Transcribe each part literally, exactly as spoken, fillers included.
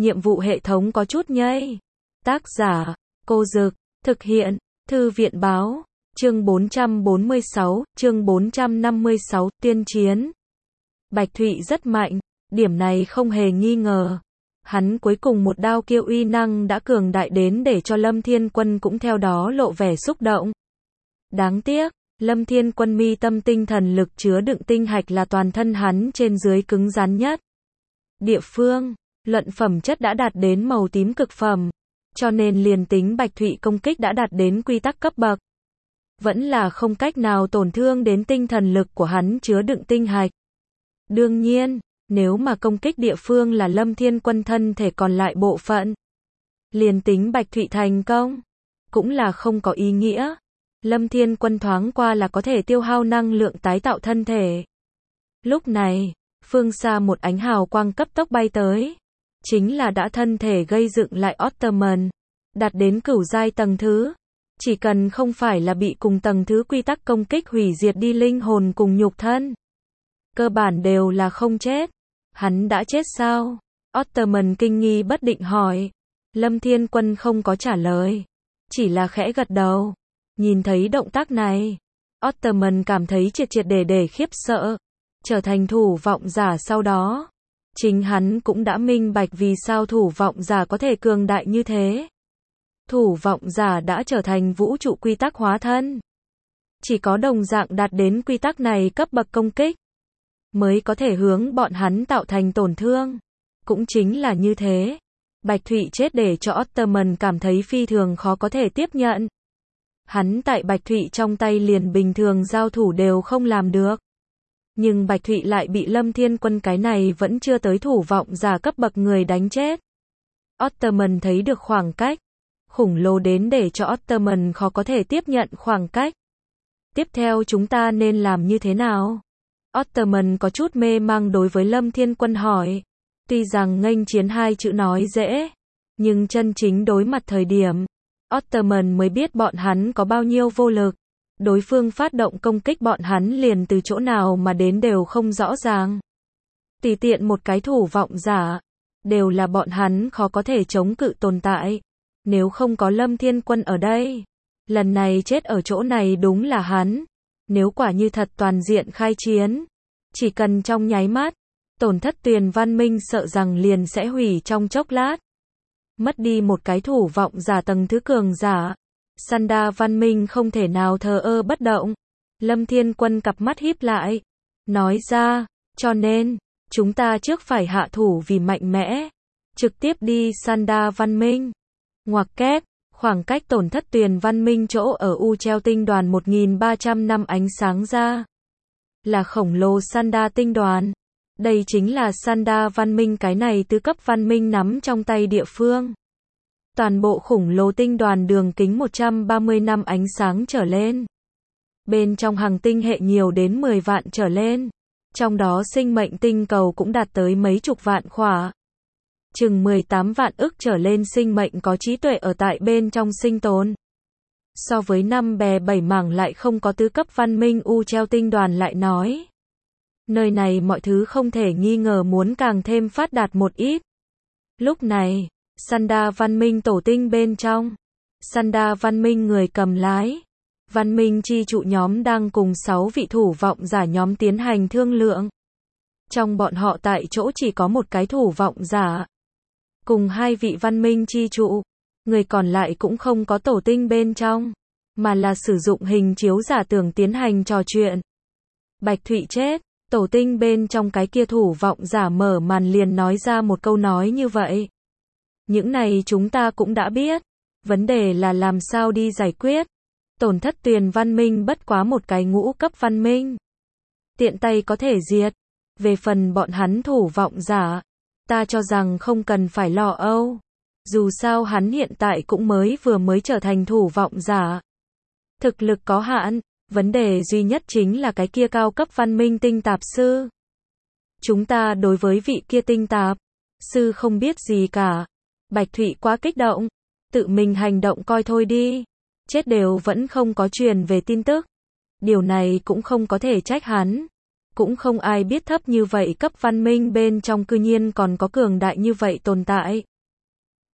nhiệm vụ hệ thống có chút nhây. Tác giả, Cô Dực, thực hiện, Thư viện báo, chương bốn trăm bốn mươi sáu, chương bốn trăm năm mươi sáu, tiên chiến. Bạch Thụy rất mạnh, điểm này không hề nghi ngờ. Hắn cuối cùng một đao kia uy năng đã cường đại đến để cho Lâm Thiên Quân cũng theo đó lộ vẻ xúc động. Đáng tiếc, Lâm Thiên Quân mi tâm tinh thần lực chứa đựng tinh hạch là toàn thân hắn trên dưới cứng rắn nhất địa phương, luận phẩm chất đã đạt đến màu tím cực phẩm, cho nên liền tính Bạch Thụy công kích đã đạt đến quy tắc cấp bậc, vẫn là không cách nào tổn thương đến tinh thần lực của hắn chứa đựng tinh hạch. Đương nhiên, nếu mà công kích địa phương là Lâm Thiên Quân thân thể còn lại bộ phận, liền tính Bạch Thụy thành công, cũng là không có ý nghĩa. Lâm Thiên Quân thoáng qua là có thể tiêu hao năng lượng tái tạo thân thể. Lúc này, phương xa một ánh hào quang cấp tốc bay tới, chính là đã thân thể gây dựng lại Ottoman, đạt đến cửu giai tầng thứ. Chỉ cần không phải là bị cùng tầng thứ quy tắc công kích hủy diệt đi linh hồn cùng nhục thân, cơ bản đều là không chết. Hắn đã chết sao? Ottoman kinh nghi bất định hỏi. Lâm Thiên Quân không có trả lời, chỉ là khẽ gật đầu. Nhìn thấy động tác này, Ottoman cảm thấy triệt triệt để để khiếp sợ. Trở thành thủ vọng giả sau đó, chính hắn cũng đã minh bạch vì sao thủ vọng giả có thể cường đại như thế. Thủ vọng giả đã trở thành vũ trụ quy tắc hóa thân. Chỉ có đồng dạng đạt đến quy tắc này cấp bậc công kích, mới có thể hướng bọn hắn tạo thành tổn thương. Cũng chính là như thế, Bạch Thụy chết để cho Ottoman cảm thấy phi thường khó có thể tiếp nhận. Hắn tại Bạch Thụy trong tay liền bình thường giao thủ đều không làm được. Nhưng Bạch Thụy lại bị Lâm Thiên Quân cái này vẫn chưa tới thủ vọng giả cấp bậc người đánh chết. Ottoman thấy được khoảng cách khủng lồ đến để cho Ottoman khó có thể tiếp nhận khoảng cách. Tiếp theo chúng ta nên làm như thế nào? Ottoman có chút mê mang đối với Lâm Thiên Quân hỏi. Tuy rằng nghênh chiến hai chữ nói dễ, nhưng chân chính đối mặt thời điểm, Ottoman mới biết bọn hắn có bao nhiêu vô lực. Đối phương phát động công kích bọn hắn liền từ chỗ nào mà đến đều không rõ ràng. Tùy tiện một cái thủ vọng giả, đều là bọn hắn khó có thể chống cự tồn tại. Nếu không có Lâm Thiên Quân ở đây, lần này chết ở chỗ này đúng là hắn. Nếu quả như thật toàn diện khai chiến, chỉ cần trong nháy mắt, tổn thất Tuyền Văn Minh sợ rằng liền sẽ hủy trong chốc lát. Mất đi một cái thủ vọng giả tầng thứ cường giả, Sanda Văn Minh không thể nào thờ ơ bất động. Lâm Thiên Quân cặp mắt híp lại, nói ra, cho nên, chúng ta trước phải hạ thủ vì mạnh mẽ, trực tiếp đi Sanda Văn Minh. Ngoặc kép, khoảng cách tổn thất Tuyền Văn Minh chỗ ở U Treo tinh đoàn một nghìn ba trăm năm ánh sáng ra, là khổng lồ Sanda tinh đoàn. Đây chính là Sanda Văn Minh cái này tứ cấp văn minh nắm trong tay địa phương. Toàn bộ khủng lồ tinh đoàn đường kính một trăm ba mươi năm ánh sáng trở lên. Bên trong hành tinh hệ nhiều đến mười vạn trở lên. Trong đó sinh mệnh tinh cầu cũng đạt tới mấy chục vạn khỏa. Chừng mười tám vạn ức trở lên sinh mệnh có trí tuệ ở tại bên trong sinh tồn. So với năm bè bảy mảng lại không có tứ cấp văn minh U Treo tinh đoàn lại nói. Nơi này mọi thứ không thể nghi ngờ muốn càng thêm phát đạt một ít. Lúc này, Sanda Văn Minh tổ tinh bên trong, Sanda Văn Minh người cầm lái, Văn Minh chi trụ nhóm đang cùng sáu vị thủ vọng giả nhóm tiến hành thương lượng. Trong bọn họ tại chỗ chỉ có một cái thủ vọng giả, cùng hai vị Văn Minh chi trụ, người còn lại cũng không có tổ tinh bên trong, mà là sử dụng hình chiếu giả tưởng tiến hành trò chuyện. Bạch Thụy chết, tổ tinh bên trong cái kia thủ vọng giả mở màn liền nói ra một câu nói như vậy. Những này chúng ta cũng đã biết, vấn đề là làm sao đi giải quyết. Tổn thất Tuyền Văn Minh bất quá một cái ngũ cấp văn minh, tiện tay có thể diệt. Về phần bọn hắn thủ vọng giả, ta cho rằng không cần phải lo âu. Dù sao hắn hiện tại cũng mới vừa mới trở thành thủ vọng giả. Thực lực có hạn, vấn đề duy nhất chính là cái kia cao cấp văn minh tinh tạp sư. Chúng ta đối với vị kia tinh tạp sư không biết gì cả. Bạch Thụy quá kích động, tự mình hành động coi thôi đi. Chết đều vẫn không có truyền về tin tức. Điều này cũng không có thể trách hắn. Cũng không ai biết thấp như vậy cấp văn minh bên trong cư nhiên còn có cường đại như vậy tồn tại.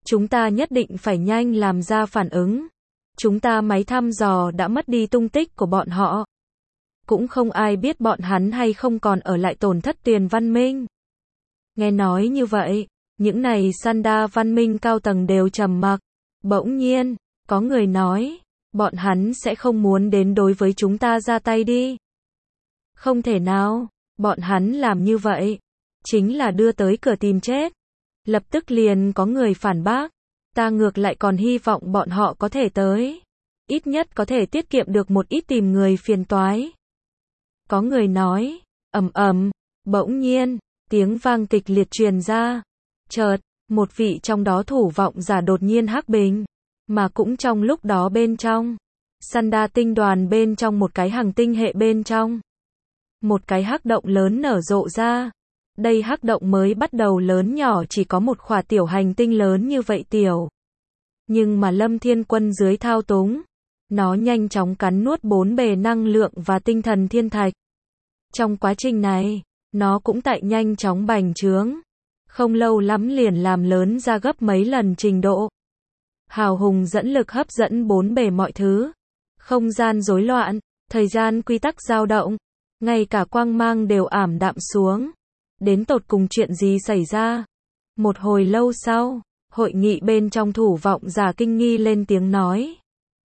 Chúng ta nhất định phải nhanh làm ra phản ứng. Chúng ta máy thăm dò đã mất đi tung tích của bọn họ. Cũng không ai biết bọn hắn hay không còn ở lại tổn thất tiền văn minh. Nghe nói như vậy, những này Sanda văn minh cao tầng đều trầm mặc. Bỗng nhiên, có người nói, bọn hắn sẽ không muốn đến đối với chúng ta ra tay đi. Không thể nào, bọn hắn làm như vậy, chính là đưa tới cửa tìm chết. Lập tức liền có người phản bác, ta ngược lại còn hy vọng bọn họ có thể tới. Ít nhất có thể tiết kiệm được một ít tìm người phiền toái. Có người nói, ầm ầm, bỗng nhiên, tiếng vang kịch liệt truyền ra. Chợt, một vị trong đó thủ vọng giả đột nhiên hắc bình, mà cũng trong lúc đó bên trong, Sanda tinh đoàn bên trong một cái hành tinh hệ bên trong, một cái hắc động lớn nở rộ ra. Đây hắc động mới bắt đầu lớn nhỏ chỉ có một khỏa tiểu hành tinh lớn như vậy tiểu. Nhưng mà Lâm Thiên Quân dưới thao túng, nó nhanh chóng cắn nuốt bốn bề năng lượng và tinh thần thiên thạch. Trong quá trình này, nó cũng tại nhanh chóng bành trướng. Không lâu lắm liền làm lớn ra gấp mấy lần trình độ. Hào hùng dẫn lực hấp dẫn bốn bề mọi thứ. Không gian rối loạn, thời gian quy tắc dao động, ngay cả quang mang đều ảm đạm xuống. Đến tột cùng chuyện gì xảy ra? Một hồi lâu sau, hội nghị bên trong thủ vọng giả kinh nghi lên tiếng nói.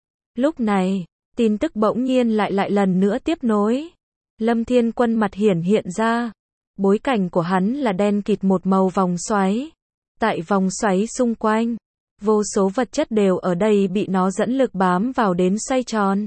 Lúc này, tin tức bỗng nhiên lại lại lần nữa tiếp nối. Lâm Thiên Quân mặt hiển hiện ra. Bối cảnh của hắn là đen kịt một màu vòng xoáy. Tại vòng xoáy xung quanh, vô số vật chất đều ở đây bị nó dẫn lực bám vào đến xoay tròn.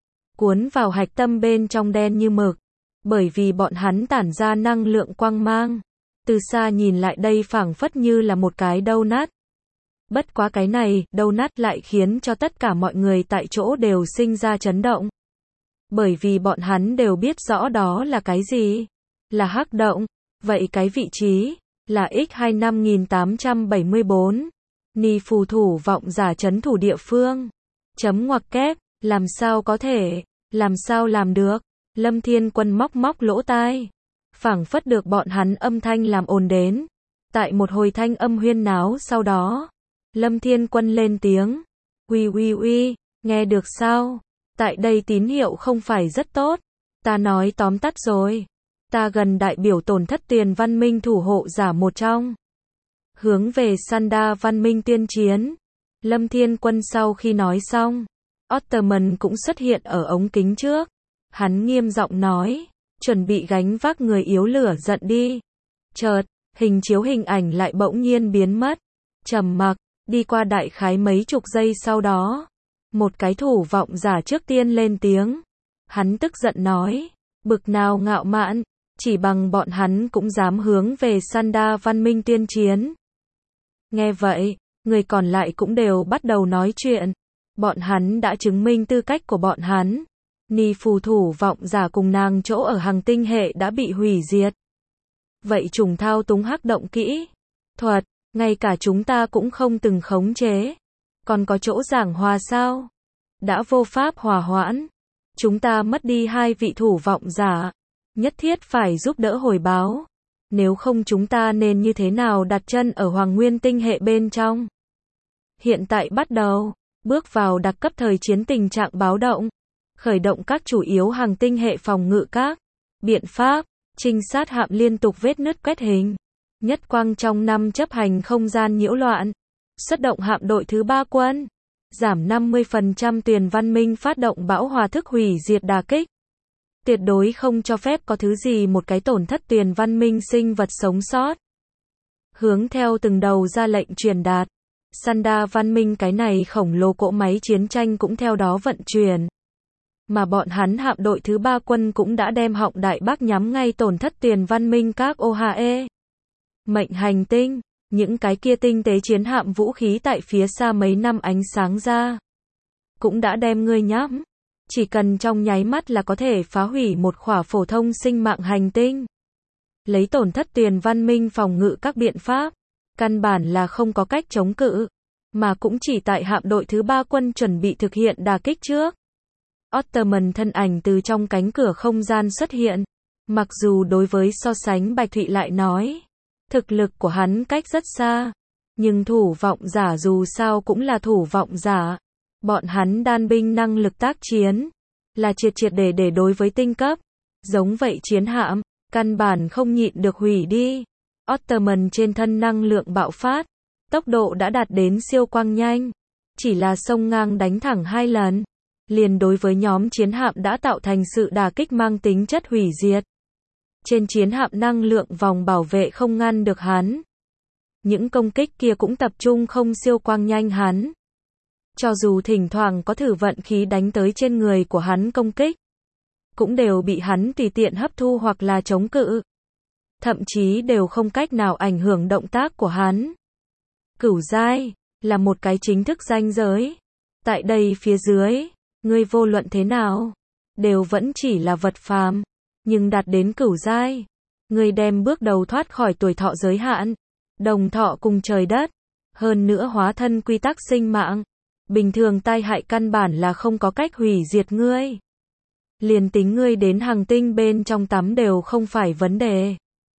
Cuốn vào hạch tâm bên trong đen như mực. Bởi vì bọn hắn tản ra năng lượng quang mang. Từ xa nhìn lại đây phảng phất như là một cái donut. Bất quá cái này, donut lại khiến cho tất cả mọi người tại chỗ đều sinh ra chấn động. Bởi vì bọn hắn đều biết rõ đó là cái gì? Là hắc động. Vậy cái vị trí là ích hai mươi lăm nghìn tám trăm bảy mươi bốn. Ni phù thủ vọng giả trấn thủ địa phương. Chấm ngoặc kép, làm sao có thể, làm sao làm được? Lâm Thiên Quân móc móc lỗ tai, phảng phất được bọn hắn âm thanh làm ồn đến. Tại một hồi thanh âm huyên náo sau đó, Lâm Thiên Quân lên tiếng, uy uy uy, nghe được sao? Tại đây tín hiệu không phải rất tốt. Ta nói tóm tắt rồi. Ta gần đại biểu tổn thất tiền văn minh thủ hộ giả một trong. Hướng về Sanda văn minh tiên chiến. Lâm Thiên Quân sau khi nói xong, Ottoman cũng xuất hiện ở ống kính trước. Hắn nghiêm giọng nói, chuẩn bị gánh vác người yếu lửa giận đi. Chợt, hình chiếu hình ảnh lại bỗng nhiên biến mất. Trầm mặc, đi qua đại khái mấy chục giây sau đó. Một cái thủ vọng giả trước tiên lên tiếng. Hắn tức giận nói, bực nào ngạo mạn, chỉ bằng bọn hắn cũng dám hướng về Sanda văn minh tiên chiến. Nghe vậy, người còn lại cũng đều bắt đầu nói chuyện. Bọn hắn đã chứng minh tư cách của bọn hắn. Ni phù thủ vọng giả cùng nàng chỗ ở hành tinh hệ đã bị hủy diệt. Vậy trùng thao túng hắc động kỹ thuật, ngay cả chúng ta cũng không từng khống chế. Còn có chỗ giảng hòa sao? Đã vô pháp hòa hoãn. Chúng ta mất đi hai vị thủ vọng giả. Nhất thiết phải giúp đỡ hồi báo. Nếu không chúng ta nên như thế nào đặt chân ở Hoàng Nguyên tinh hệ bên trong? Hiện tại bắt đầu, bước vào đặc cấp thời chiến tình trạng báo động. Khởi động các chủ yếu hành tinh hệ phòng ngự các biện pháp, trinh sát hạm liên tục vết nứt quét hình. Nhất quang trong năm chấp hành không gian nhiễu loạn. Xuất động hạm đội thứ ba quân. Giảm năm mươi phần trăm tiền văn minh phát động bão hòa thức hủy diệt đả kích. Tuyệt đối không cho phép có thứ gì một cái tổn thất tiền văn minh sinh vật sống sót. Hướng theo từng đầu ra lệnh truyền đạt. Sanda văn minh cái này khổng lồ cỗ máy chiến tranh cũng theo đó vận chuyển. Mà bọn hắn hạm đội thứ ba quân cũng đã đem họng đại bác nhắm ngay tổn thất tiền văn minh các ô hát e. Mệnh hành tinh, những cái kia tinh tế chiến hạm vũ khí tại phía xa mấy năm ánh sáng ra. Cũng đã đem ngươi nhắm. Chỉ cần trong nháy mắt là có thể phá hủy một khỏa phổ thông sinh mạng hành tinh. Lấy tổn thất tiền văn minh phòng ngự các biện pháp. Căn bản là không có cách chống cự. Mà cũng chỉ tại hạm đội thứ ba quân chuẩn bị thực hiện đả kích trước. Ottoman thân ảnh từ trong cánh cửa không gian xuất hiện. Mặc dù đối với so sánh Bạch Thụy lại nói, thực lực của hắn cách rất xa. Nhưng thủ vọng giả dù sao cũng là thủ vọng giả. Bọn hắn đan binh năng lực tác chiến, là triệt triệt để để đối với tinh cấp. Giống vậy chiến hạm, căn bản không nhịn được hủy đi. Ottoman trên thân năng lượng bạo phát, tốc độ đã đạt đến siêu quang nhanh. Chỉ là sông ngang đánh thẳng hai lần, liền đối với nhóm chiến hạm đã tạo thành sự đả kích mang tính chất hủy diệt. Trên chiến hạm năng lượng vòng bảo vệ không ngăn được hắn. Những công kích kia cũng tập trung không siêu quang nhanh hắn. Cho dù thỉnh thoảng có thử vận khí đánh tới trên người của hắn công kích, cũng đều bị hắn tùy tiện hấp thu hoặc là chống cự. Thậm chí đều không cách nào ảnh hưởng động tác của hắn. Cửu giai là một cái chính thức ranh giới. Tại đây phía dưới, ngươi vô luận thế nào, đều vẫn chỉ là vật phàm. Nhưng đạt đến cửu giai, ngươi đem bước đầu thoát khỏi tuổi thọ giới hạn, đồng thọ cùng trời đất, hơn nữa hóa thân quy tắc sinh mạng. Bình thường tai hại căn bản là không có cách hủy diệt ngươi. Liền tính ngươi đến hành tinh bên trong tắm đều không phải vấn đề.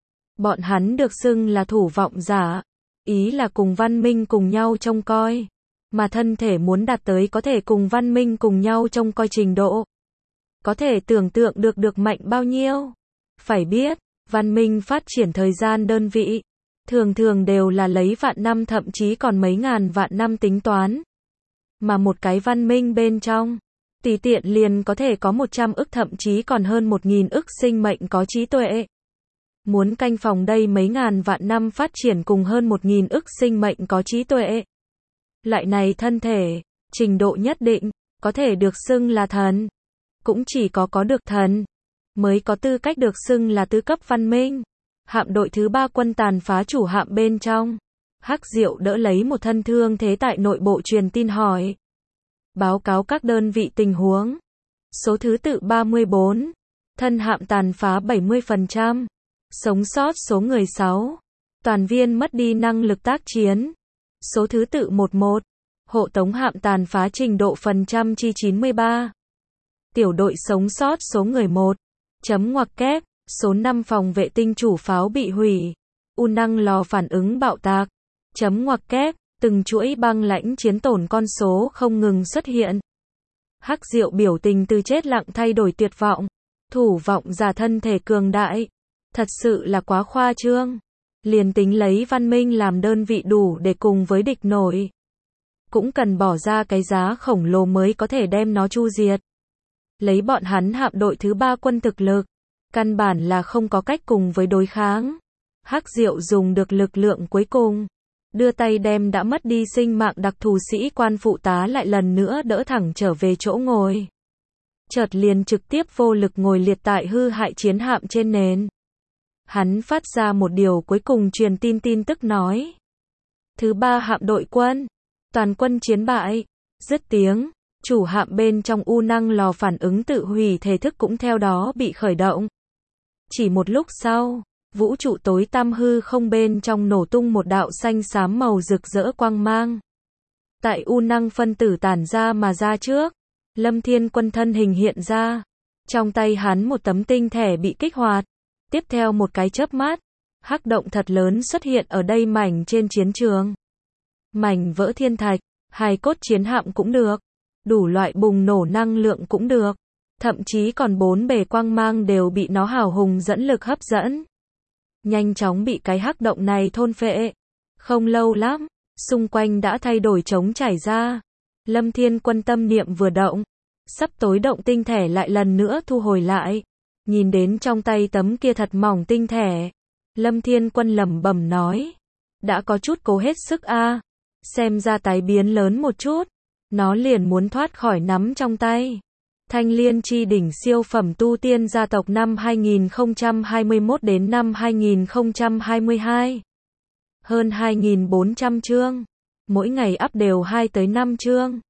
Bọn hắn được xưng là thủ vọng giả, ý là cùng văn minh cùng nhau trông coi, mà thân thể muốn đạt tới có thể cùng văn minh cùng nhau trông coi trình độ. Có thể tưởng tượng được được mạnh bao nhiêu. Phải biết, văn minh phát triển thời gian đơn vị, thường thường đều là lấy vạn năm thậm chí còn mấy ngàn vạn năm tính toán. Mà một cái văn minh bên trong, tùy tiện liền có thể có một trăm ức thậm chí còn hơn một nghìn ức sinh mệnh có trí tuệ. Muốn canh phòng đây mấy ngàn vạn năm phát triển cùng hơn một nghìn ức sinh mệnh có trí tuệ. Loại này thân thể, trình độ nhất định, có thể được xưng là thần. Cũng chỉ có có được thần, mới có tư cách được xưng là tứ cấp văn minh. Hạm đội thứ ba quân tàn phá chủ hạm bên trong. Hắc Diệu đỡ lấy một thân thương thế tại nội bộ truyền tin hỏi. Báo cáo các đơn vị tình huống. Số thứ tự ba mươi bốn. Thân hạm tàn phá bảy mươi phần trăm. Sống sót số người sáu. Toàn viên mất đi năng lực tác chiến. Số thứ tự mười một. Hộ tống hạm tàn phá trình độ phần trăm chi chín mươi ba. Tiểu đội sống sót số người một. Chấm ngoặc kép. Số năm phòng vệ tinh chủ pháo bị hủy. U năng lò phản ứng bạo tạc. Chấm ngoặc kép. Từng chuỗi băng lãnh chiến tổn con số không ngừng xuất hiện. Hắc Diệu biểu tình từ chết lặng thay đổi tuyệt vọng. Thủ vọng giả thân thể cường đại. Thật sự là quá khoa trương. Liền tính lấy văn minh làm đơn vị đủ để cùng với địch nổi. Cũng cần bỏ ra cái giá khổng lồ mới có thể đem nó chu diệt. Lấy bọn hắn hạm đội thứ ba quân thực lực. Căn bản là không có cách cùng với đối kháng. Hắc Diệu dùng được lực lượng cuối cùng. Đưa tay đem đã mất đi sinh mạng đặc thù sĩ quan phụ tá lại lần nữa đỡ thẳng trở về chỗ ngồi. Chợt liền trực tiếp vô lực ngồi liệt tại hư hại chiến hạm trên nền. Hắn phát ra một điều cuối cùng truyền tin tin tức nói. Thứ ba hạm đội quân. Toàn quân chiến bại. Dứt tiếng. Chủ hạm bên trong u năng lò phản ứng tự hủy thể thức cũng theo đó bị khởi động. Chỉ một lúc sau. Vũ trụ tối tăm hư không bên trong nổ tung một đạo xanh xám màu rực rỡ quang mang. Tại u năng phân tử tản ra mà ra trước. Lâm Thiên Quân thân hình hiện ra. Trong tay hắn một tấm tinh thẻ bị kích hoạt. Tiếp theo một cái chớp mắt. Hắc động thật lớn xuất hiện ở đây mảnh trên chiến trường. Mảnh vỡ thiên thạch, hài cốt chiến hạm cũng được. Đủ loại bùng nổ năng lượng cũng được. Thậm chí còn bốn bề quang mang đều bị nó hào hùng dẫn lực hấp dẫn. Nhanh chóng bị cái hắc động này thôn phệ. Không lâu lắm, xung quanh đã thay đổi trống trải ra. Lâm Thiên Quân tâm niệm vừa động. Sắp tối động tinh thẻ lại lần nữa thu hồi lại. Nhìn đến trong tay tấm kia thật mỏng tinh thẻ. Lâm Thiên Quân lẩm bẩm nói. Đã có chút cố hết sức a à. Xem ra tái biến lớn một chút. Nó liền muốn thoát khỏi nắm trong tay. Thanh Liên chi đỉnh siêu phẩm tu tiên gia tộc năm hai nghìn không trăm hai mươi mốt đến năm hai nghìn không trăm hai mươi hai. Hơn hai nghìn bốn trăm chương. Mỗi ngày up đều hai tới năm chương.